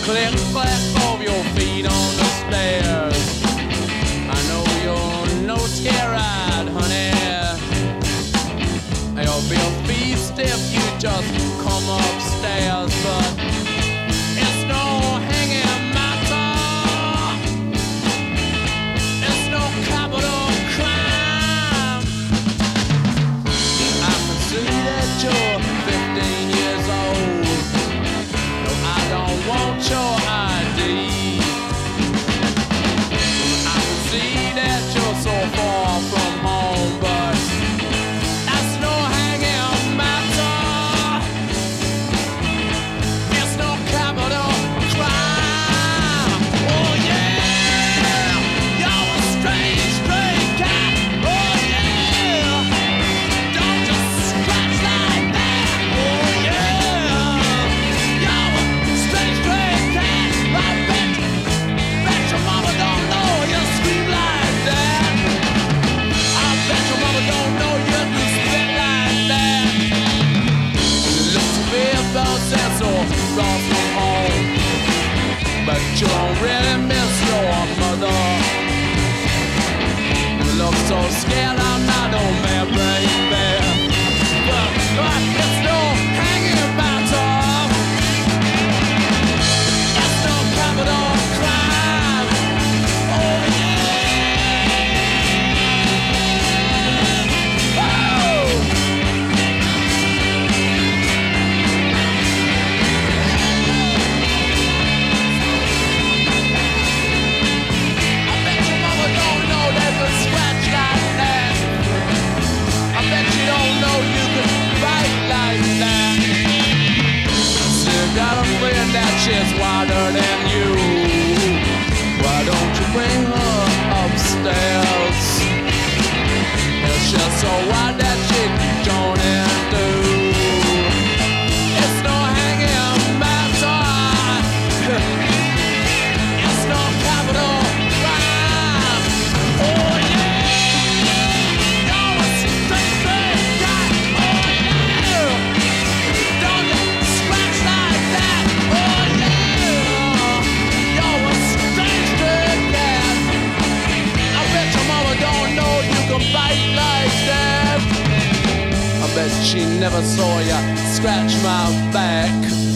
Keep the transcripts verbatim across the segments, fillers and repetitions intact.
click clack of your feet on the stairs. I know you're no scared, honey. It'll be a feast if you just come upstairs, but it's no hanging matter. It's no capital crime. I can see that you're fifteen years old. No, I don't want your I D. I can see that you're so far from home, but that's no hanging matter. It's no capital crime. Oh yeah, you're a strange, strange cat. Oh yeah, don't just scratch like that. Oh yeah, you're a strange, strange cat. I bet, bet your mama don't know you scream like that. I bet your mama don't know you do spit like that. You look to me about sense or lost from home, but you don't really miss your mother. You look so scared, I'm not no man, baby. But, but it's no hanging matter. It's no capital crime. Oh yeah. Oh. I bet your mama don't know there's a scratch like that. I bet you don't know you can fight like that. Still got a friend that she's wilder than you. Why don't you bring her upstairs? It's just so wild that she can join in too. It's no hanging matter. It's no capital crime. Oh yeah, you're a straight, straight guy. Oh yeah, don't you scratch like that. Oh yeah, you're a straight, straight cat. I bet your mama don't know you can bite like that. I bet she never saw you scratch my back.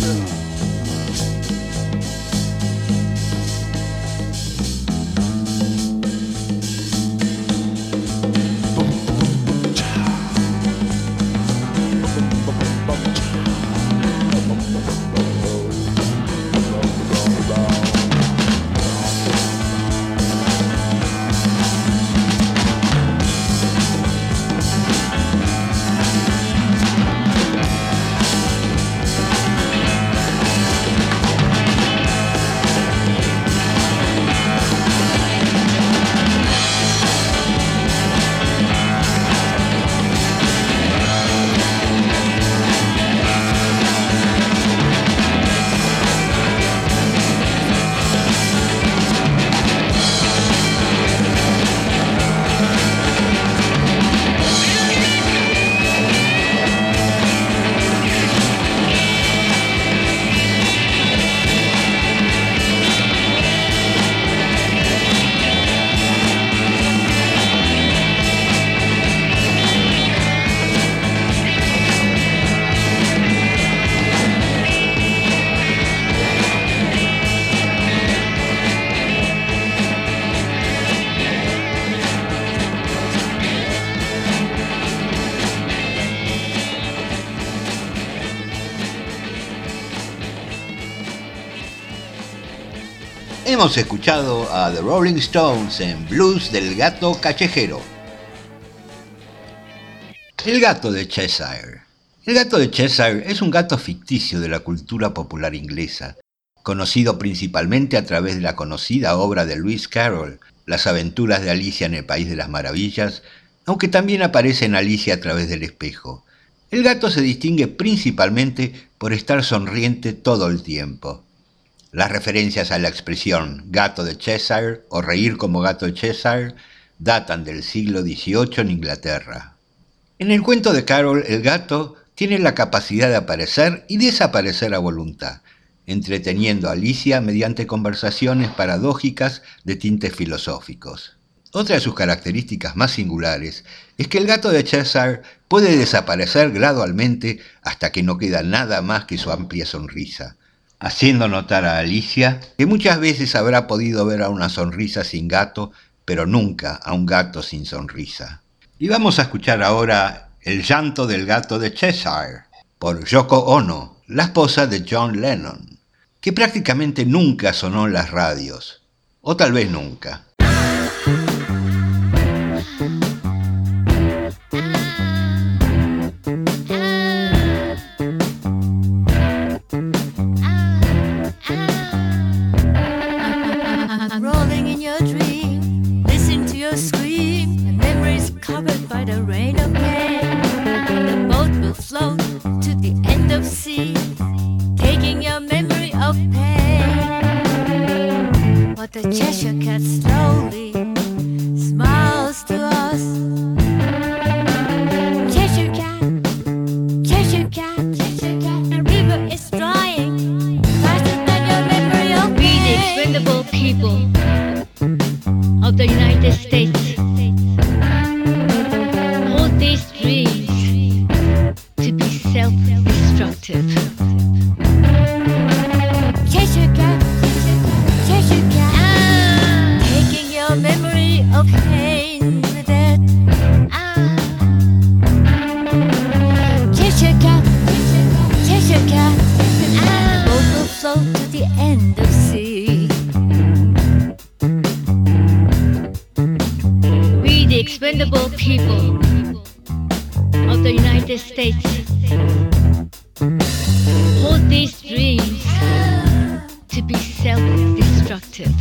Hemos escuchado a The Rolling Stones en Blues del Gato Callejero. El gato de Cheshire. El gato de Cheshire es un gato ficticio de la cultura popular inglesa, conocido principalmente a través de la conocida obra de Lewis Carroll, Las aventuras de Alicia en el País de las Maravillas, aunque también aparece en Alicia a través del espejo. El gato se distingue principalmente por estar sonriente todo el tiempo. Las referencias a la expresión gato de Cheshire o reír como gato de Cheshire datan del siglo dieciocho en Inglaterra. En el cuento de Carroll, el gato tiene la capacidad de aparecer y desaparecer a voluntad. entreteniendo a Alicia mediante conversaciones paradójicas de tintes filosóficos. Otra de sus características más singulares es que el gato de Cheshire puede desaparecer gradualmente hasta que no queda nada más que su amplia sonrisa, haciendo notar a Alicia que muchas veces habrá podido ver a una sonrisa sin gato, pero nunca a un gato sin sonrisa. Y vamos a escuchar ahora El llanto del gato de Cheshire, por Yoko Ono, la esposa de John Lennon, que prácticamente nunca sonó en las radios, o tal vez nunca. Rolling in your dream, listening to your scream, and memories covered by the rain of pain. The boat will float to the end of sea, taking your memory of pain. But the Cheshire Cat slowly smiles to us. Cheshire Cat, Cheshire Cat, Cheshire Cat, the river is drying faster than your memory of pain. We, the expendable people of the United States, hold these dreams to be self-destructive. Cheshire Cat, Cheshire Cat, ah, taking your memory of pain with it. Ah. Cheshire Cat, Cheshire Cat, ah, the boat will float to the end of sea. We, the expendable people of the United States, hold these dreams to be self-destructive.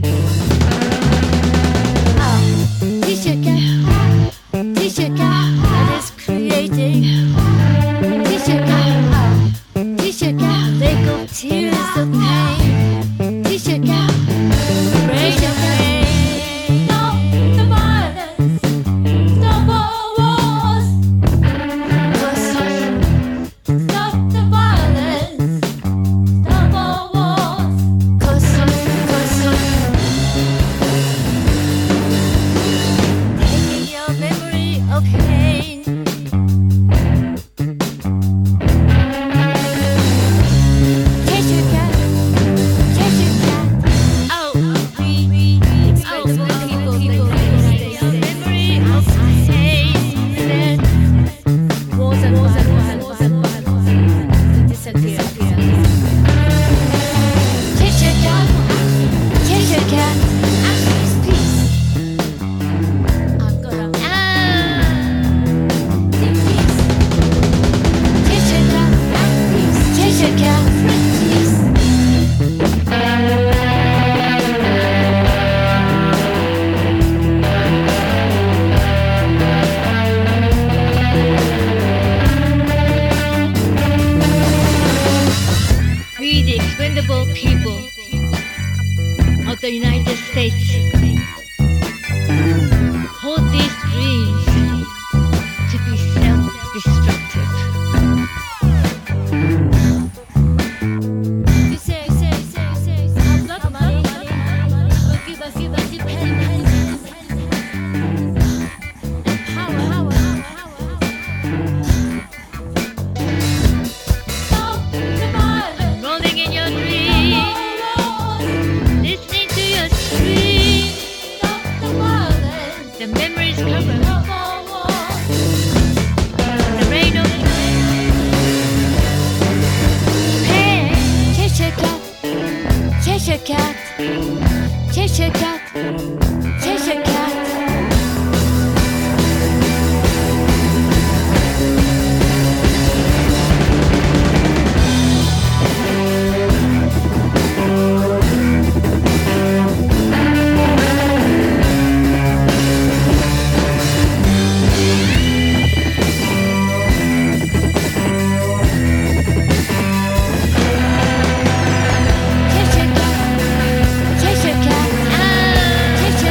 Ah, Cheshire Cat, Cheshire Cat, that is creating. Cheshire Cat, Cheshire Cat, they go tears of pain. Cheshire Cat, break your pain. Stop the violence, stop all wars. Stop the violence, stop all wars. 'Cause, 'cause, taking your memory of pain. Cheshire Cat, Cheshire Cat, oh, we, we, expendable people, people, your memory of pain. Then wars and wars and wars and wars and violence disappear. Cheshire Cat, Cheshire Cat, peace. I'm gonna ah, peace. Cheshire Cat, peace. Cheshire Cat, peace. We, the expendable people of the United States, hold these dreams to be self-destructive. You say, say, say, say, I've got money, but give us, give us independence and power, power, power. Stop the violence, Rolling in your dreams, listening to your scream, stop the violence, the memories cover stop all wars. the rain of pain. Cheshire Cat, Cheshire Cat, Cheshire Cat, Cheshire Cat. Cheshire Cat, Cheshire Cat, ah, Cheshire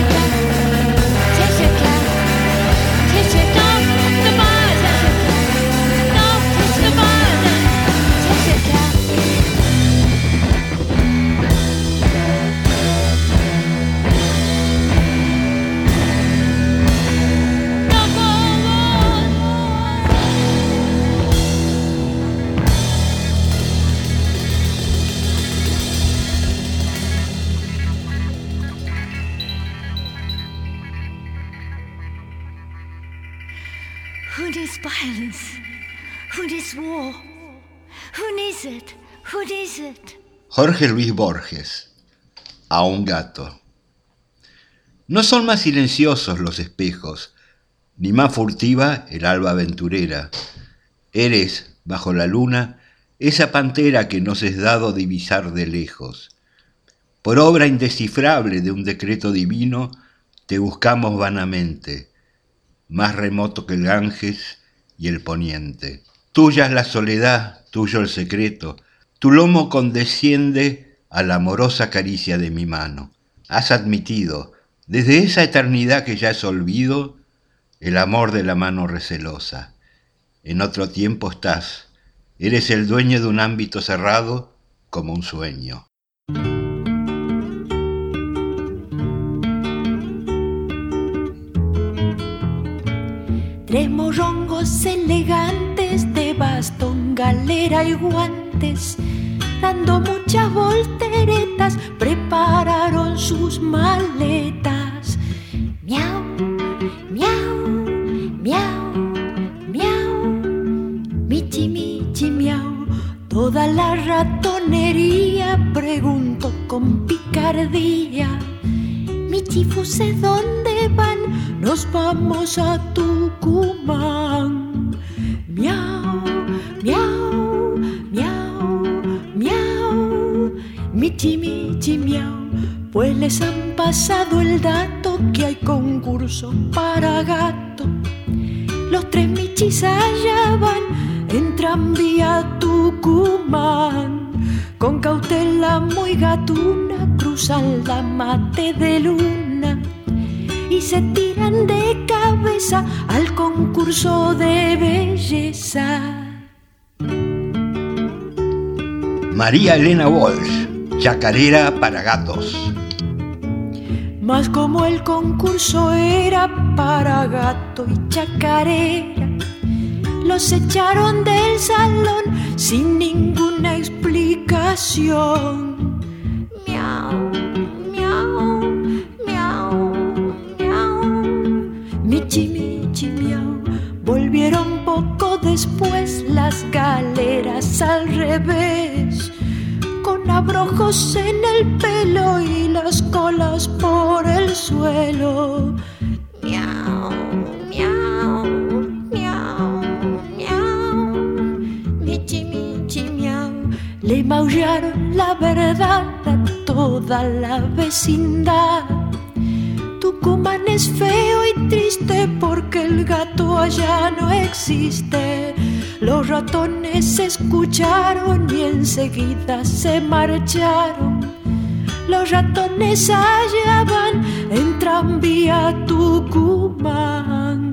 violence? Who needs war? Who needs it? Who needs it? Jorge Luis Borges, a un gato. No son más silenciosos los espejos, ni más furtiva el alba aventurera. Eres, bajo la luna, esa pantera que nos es dado divisar de lejos. Por obra indescifrable de un decreto divino, te buscamos vanamente, más remoto que el Ganges y el poniente. Tuya es la soledad, tuyo el secreto, tu lomo condesciende a la amorosa caricia de mi mano. Has admitido, desde esa eternidad que ya es olvido, el amor de la mano recelosa. En otro tiempo estás, eres el dueño de un ámbito cerrado como un sueño. Tres morrongos elegantes de bastón, galera y guantes, dando muchas volteretas, prepararon sus maletas. Miau, miau, miau, miau, michi, michi, miau. Toda la ratonería preguntó con picardía. Michifuse, ¿dónde van? Nos vamos a Tucumán. Miau, miau, miau, miau, michi, michi, miau. Pues les han pasado el dato que hay concurso para gato. Los tres michis allá van en tranvía a Tucumán. Con cautela muy gatuna cruzan la mate de luna y se tiran de cabeza al concurso de belleza. María Elena Walsh, chacarera para gatos. Mas como el concurso era para gato y chacarera, los echaron del salón sin ninguna explicación. Miau, miau, miau, miau, michi, michi, miau. Volvieron poco después las galeras al revés, con abrojos en el pelo y las colas por el suelo. Miau, miau, miau, miau, michi, michi, miau. Le maullaron la verdad a toda la vecindad. Tucumán es feo y triste porque el gato allá no existe. Los ratones escucharon y enseguida se marcharon. Los ratones allá van en tranvía a Tucumán.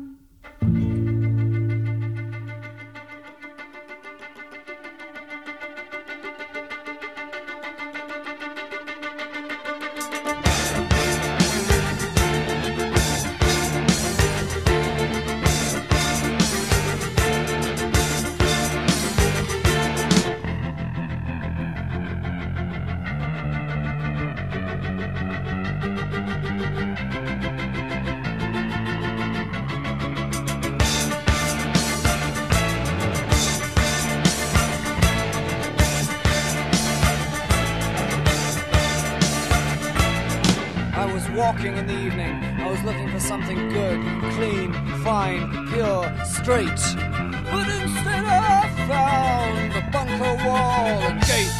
Walking in the evening, I was looking for something good, clean, fine, pure, straight. But instead I found a bunker wall and gates.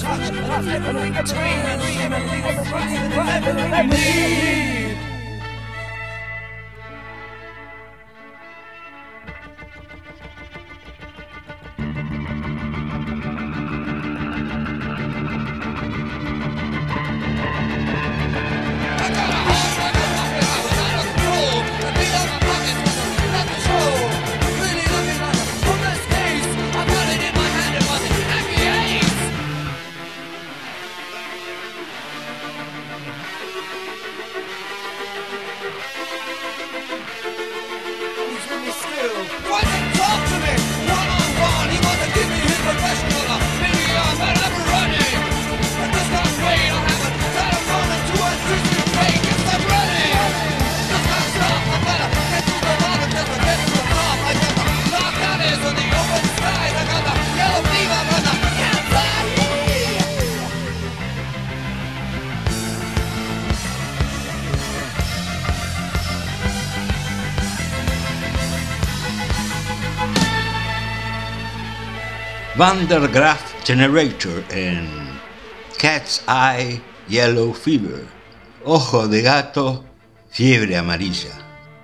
touch, and everything between, and everything for everything we need. Van der Graaf Generator en Cat's Eye Yellow Fever, Ojo de Gato, Fiebre Amarilla.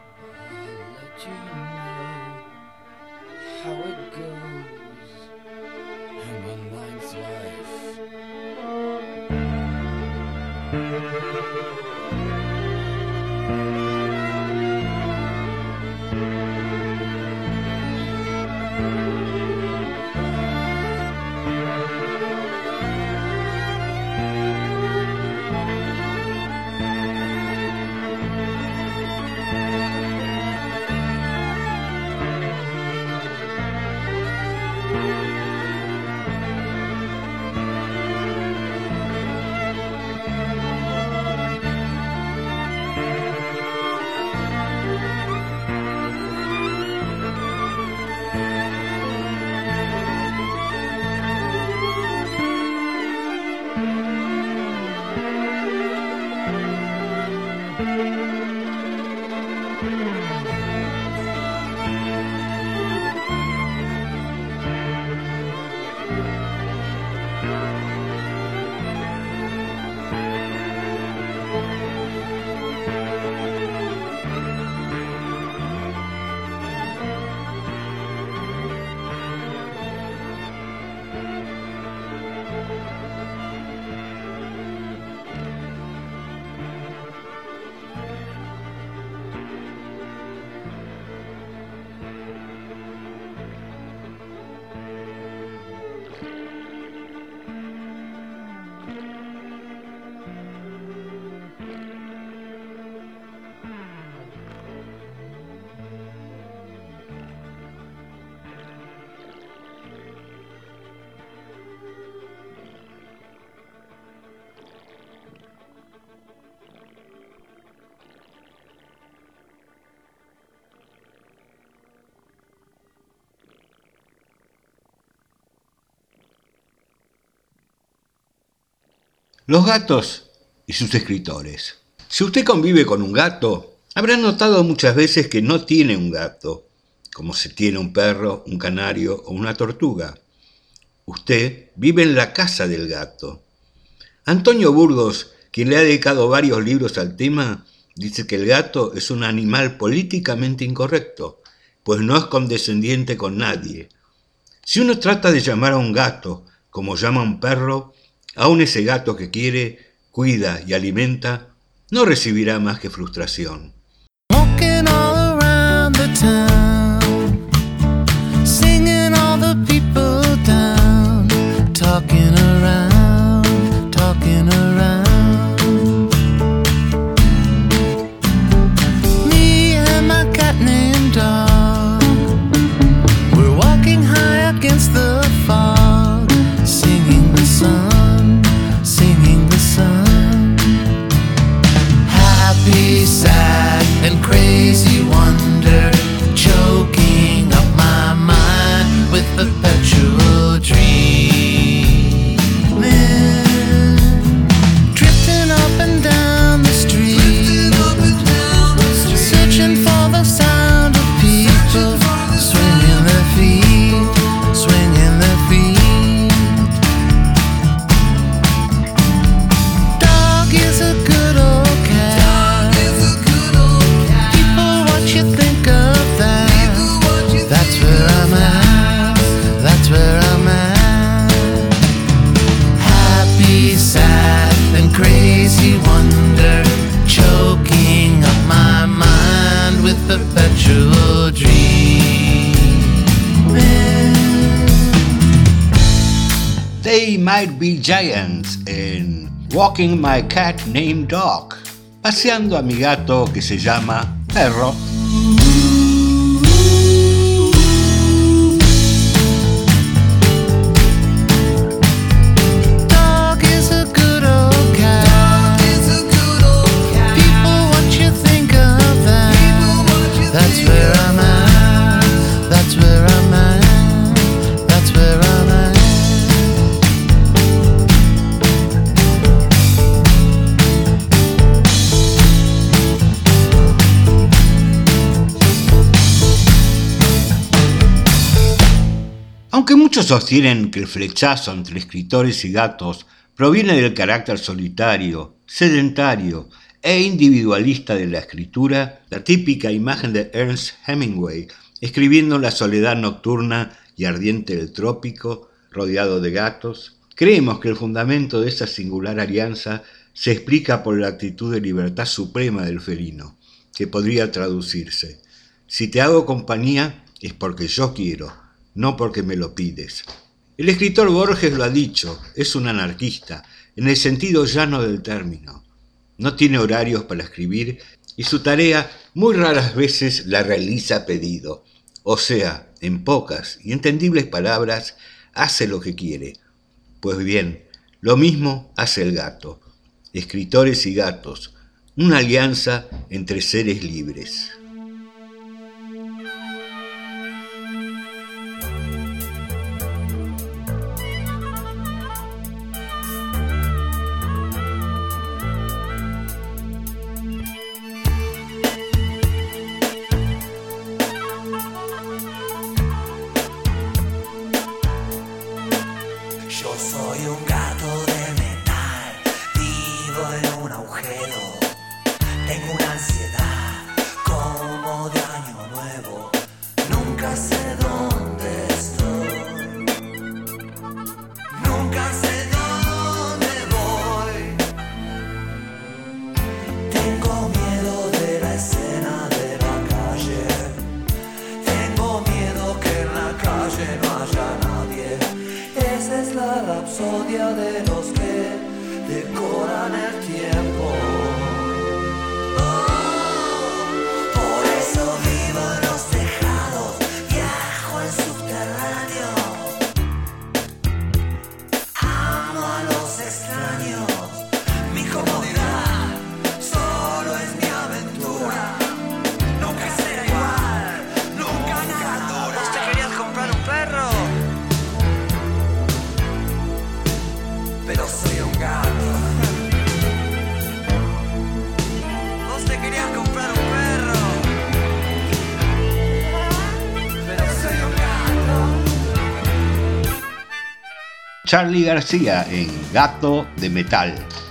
Los gatos y sus escritores. Si usted convive con un gato, habrá notado muchas veces que no tiene un gato, como se tiene un perro, un canario o una tortuga. Usted vive en la casa del gato. Antonio Burgos, quien le ha dedicado varios libros al tema, dice que el gato es un animal políticamente incorrecto, pues no es condescendiente con nadie. Si uno trata de llamar a un gato como llama a un perro, aún ese gato que quiere, cuida y alimenta, no recibirá más que frustración. Walking all around the town, singing all the people down, talking around, talking around. Me and my cat named Dog, we're walking high against the fog, singing the sun, singing the sun. Happy, sad, and crazy wonder, They Might Be Giants en Walking My Cat Named Dog, paseando a mi gato que se llama Perro. That's where I'm at, that's where I'm at, that's where I'm at. Aunque muchos sostienen que el flechazo entre escritores y gatos proviene del carácter solitario, sedentario e individualista de la escritura, la típica imagen de Ernest Hemingway escribiendo la soledad nocturna y ardiente del trópico, rodeado de gatos, creemos que el fundamento de esa singular alianza se explica por la actitud de libertad suprema del felino, que podría traducirse: si te hago compañía es porque yo quiero, no porque me lo pides. El escritor Borges lo ha dicho, es un anarquista, en el sentido llano del término. No tiene horarios para escribir y su tarea muy raras veces la realiza a pedido. O sea, en pocas y entendibles palabras, hace lo que quiere. Pues bien, lo mismo hace el gato. Escritores y gatos, una alianza entre seres libres. Yo soy un gato de metal, vivo en un agujero. Tengo una ansiedad como de año nuevo. Nunca sé dónde estoy, nunca sé dónde voy. Tengo miedo de la escena de la calle. Tengo miedo que en la calle no haya nadie. Esa es la rapsodia de los que decoran el tiempo. Oh, por eso vivo en los tejados, viajo en subterráneo. Amo a los extraños, mi comodidad solo es mi aventura. Nunca será igual, nunca nada dura. ¿Vos te querías comprar un perro? Pero soy un gato. Vos te querías comprar un perro. Pero soy un gato. Charly García en Gato de Metal.